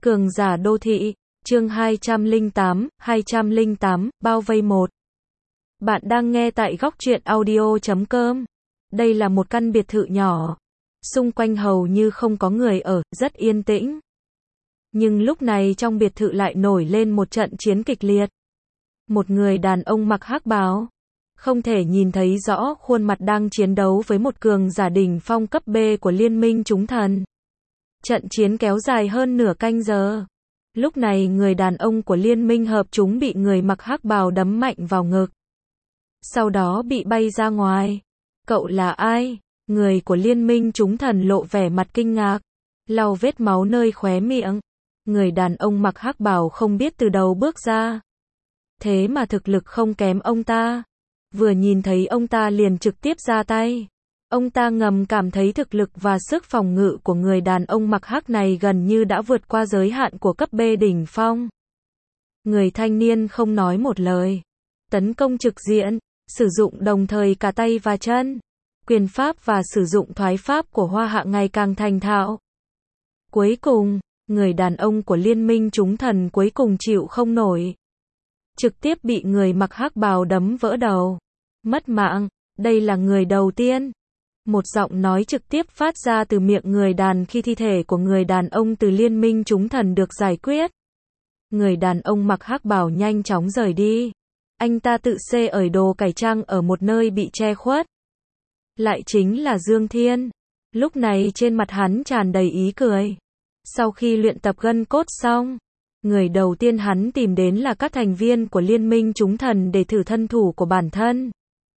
Cường giả đô thị, chương 208, bao vây 1. Bạn đang nghe tại góc truyện audio.com. Đây là một căn biệt thự nhỏ. Xung quanh hầu như không có người ở, rất yên tĩnh. Nhưng lúc này trong biệt thự lại nổi lên một trận chiến kịch liệt. Một người đàn ông mặc hắc bào, không thể nhìn thấy rõ khuôn mặt đang chiến đấu với một cường giả đỉnh phong cấp B của Liên minh chúng thần. Trận chiến kéo dài hơn nửa canh giờ. Lúc này người đàn ông của Liên minh hợp chúng bị người mặc hắc bào đấm mạnh vào ngực. Sau đó bị bay ra ngoài. Cậu là ai? Người của Liên minh chúng thần lộ vẻ mặt kinh ngạc, lau vết máu nơi khóe miệng. Người đàn ông mặc hắc bào không biết từ đâu bước ra. Thế mà thực lực không kém ông ta. Vừa nhìn thấy ông ta liền trực tiếp ra tay. Ông ta ngầm cảm thấy thực lực và sức phòng ngự của người đàn ông mặc hắc này gần như đã vượt qua giới hạn của cấp B đỉnh phong. Người thanh niên không nói một lời. Tấn công trực diện, sử dụng đồng thời cả tay và chân. Quyền pháp và sử dụng thoái pháp của Hoa Hạ ngày càng thành thạo. Cuối cùng, người đàn ông của Liên minh chúng thần cuối cùng chịu không nổi. Trực tiếp bị người mặc hắc bào đấm vỡ đầu. Mất mạng, đây là người đầu tiên. Một giọng nói trực tiếp phát ra từ miệng người đàn khi thi thể của người đàn ông từ Liên minh chúng thần được giải quyết. Người đàn ông mặc hắc bào nhanh chóng rời đi. Anh ta tự xê ở đồ cải trang ở một nơi bị che khuất. Lại chính là Dương Thiên. Lúc này trên mặt hắn tràn đầy ý cười. Sau khi luyện tập gân cốt xong, người đầu tiên hắn tìm đến là các thành viên của Liên minh chúng thần để thử thân thủ của bản thân.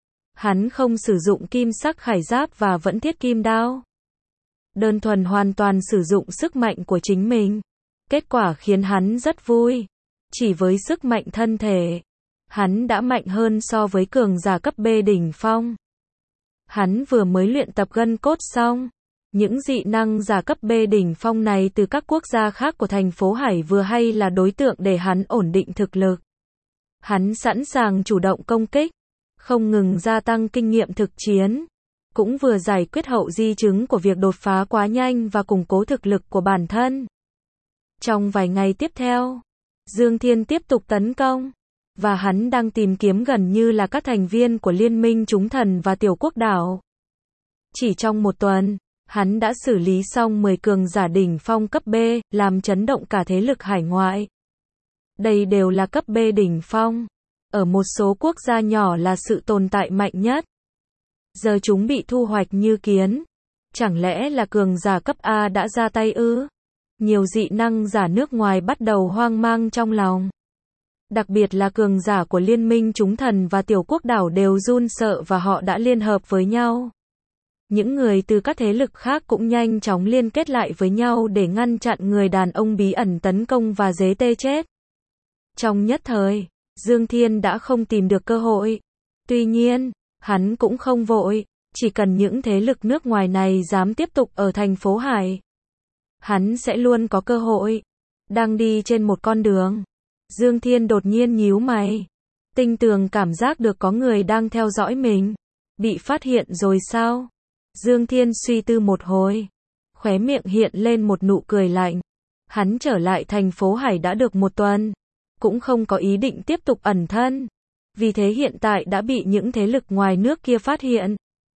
Hắn không sử dụng kim sắc khải giáp và vẫn thiết kim đao. Đơn thuần hoàn toàn sử dụng sức mạnh của chính mình. Kết quả khiến hắn rất vui. Chỉ với sức mạnh thân thể, hắn đã mạnh hơn so với cường giả cấp B đỉnh phong. Hắn vừa mới luyện tập gân cốt xong. Những dị năng giả cấp B đỉnh phong này từ các quốc gia khác của thành phố Hải vừa hay là đối tượng để hắn ổn định thực lực. Hắn sẵn sàng chủ động công kích, không ngừng gia tăng kinh nghiệm thực chiến, cũng vừa giải quyết hậu di chứng của việc đột phá quá nhanh và củng cố thực lực của bản thân. Trong vài ngày tiếp theo, Dương Thiên tiếp tục tấn công, và hắn đang tìm kiếm gần như là các thành viên của Liên minh chúng thần và Tiểu Quốc đảo. Chỉ trong một tuần, hắn đã xử lý xong 10 cường giả đỉnh phong cấp B, làm chấn động cả thế lực hải ngoại. Đây đều là cấp B đỉnh phong. Ở một số quốc gia nhỏ là sự tồn tại mạnh nhất. Giờ chúng bị thu hoạch như kiến. Chẳng lẽ là cường giả cấp A đã ra tay ư? Nhiều dị năng giả nước ngoài bắt đầu hoang mang trong lòng. Đặc biệt là cường giả của Liên minh chúng thần và Tiểu Quốc đảo đều run sợ và họ đã liên hợp với nhau. Những người từ các thế lực khác cũng nhanh chóng liên kết lại với nhau để ngăn chặn người đàn ông bí ẩn tấn công và giết chết. Trong nhất thời, Dương Thiên đã không tìm được cơ hội. Tuy nhiên, hắn cũng không vội, chỉ cần những thế lực nước ngoài này dám tiếp tục ở thành phố Hải, hắn sẽ luôn có cơ hội. Đang đi trên một con đường, Dương Thiên đột nhiên nhíu mày. Tinh tường cảm giác được có người đang theo dõi mình. Bị phát hiện rồi sao? Dương Thiên suy tư một hồi, khóe miệng hiện lên một nụ cười lạnh. Hắn trở lại thành phố Hải đã được một tuần, cũng không có ý định tiếp tục ẩn thân. Vì thế hiện tại đã bị những thế lực ngoài nước kia phát hiện.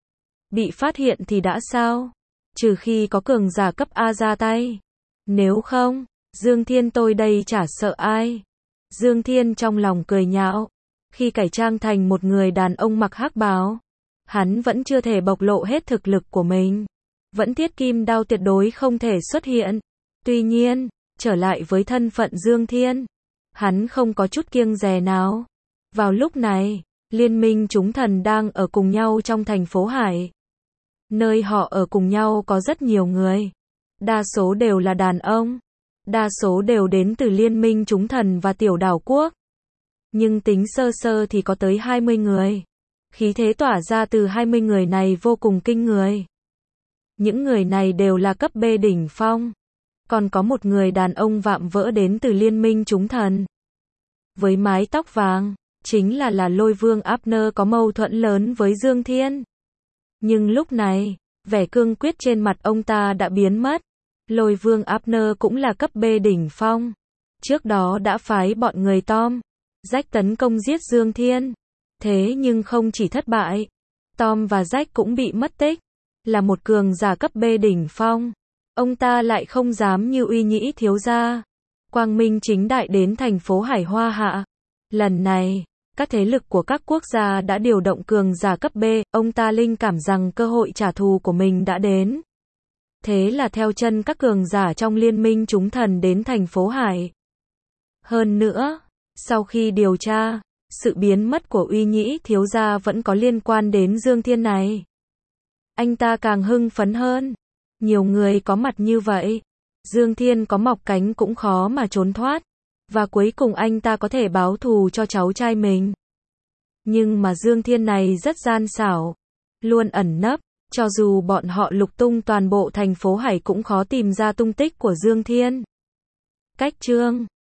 Bị phát hiện thì đã sao? Trừ khi có cường giả cấp A ra tay. Nếu không, Dương Thiên tôi đây chả sợ ai. Dương Thiên trong lòng cười nhạo. Khi cải trang thành một người đàn ông mặc hắc bào, hắn vẫn chưa thể bộc lộ hết thực lực của mình. Vẫn thiết kim đao tuyệt đối không thể xuất hiện. Tuy nhiên, trở lại với thân phận Dương Thiên, hắn không có chút kiêng dè nào. Vào lúc này, Liên minh chúng thần đang ở cùng nhau trong thành phố Hải. Nơi họ ở cùng nhau có rất nhiều người. Đa số đều là đàn ông. Đa số đều đến từ Liên minh chúng thần và Tiểu đảo quốc. Nhưng tính sơ sơ thì có tới 20 người. Khí thế tỏa ra từ 20 người này vô cùng kinh người. Những người này đều là cấp B đỉnh phong. Còn có một người đàn ông vạm vỡ đến từ Liên minh chúng thần. Với mái tóc vàng, chính là Lôi Vương Abner có mâu thuẫn lớn với Dương Thiên. Nhưng lúc này, vẻ cương quyết trên mặt ông ta đã biến mất. Lôi vương Abner cũng là cấp B đỉnh phong. Trước đó đã phái bọn người Tom, Jack tấn công giết Dương Thiên. Thế nhưng không chỉ thất bại, Tom và Jack cũng bị mất tích. Là một cường giả cấp B đỉnh phong, ông ta lại không dám như Uy Nhĩ thiếu gia, quang minh chính đại đến thành phố Hải Hoa Hạ. Lần này, các thế lực của các quốc gia đã điều động cường giả cấp B, ông ta linh cảm rằng cơ hội trả thù của mình đã đến. Thế là theo chân các cường giả trong liên minh chúng thần đến thành phố Hải. Hơn nữa, sau khi điều tra, sự biến mất của Uy Nhĩ thiếu gia vẫn có liên quan đến Dương Thiên này. Anh ta càng hưng phấn hơn. Nhiều người có mặt như vậy, Dương Thiên có mọc cánh cũng khó mà trốn thoát. Và cuối cùng anh ta có thể báo thù cho cháu trai mình. Nhưng mà Dương Thiên này rất gian xảo, luôn ẩn nấp, cho dù bọn họ lục tung toàn bộ thành phố Hải cũng khó tìm ra tung tích của Dương Thiên. Cách chương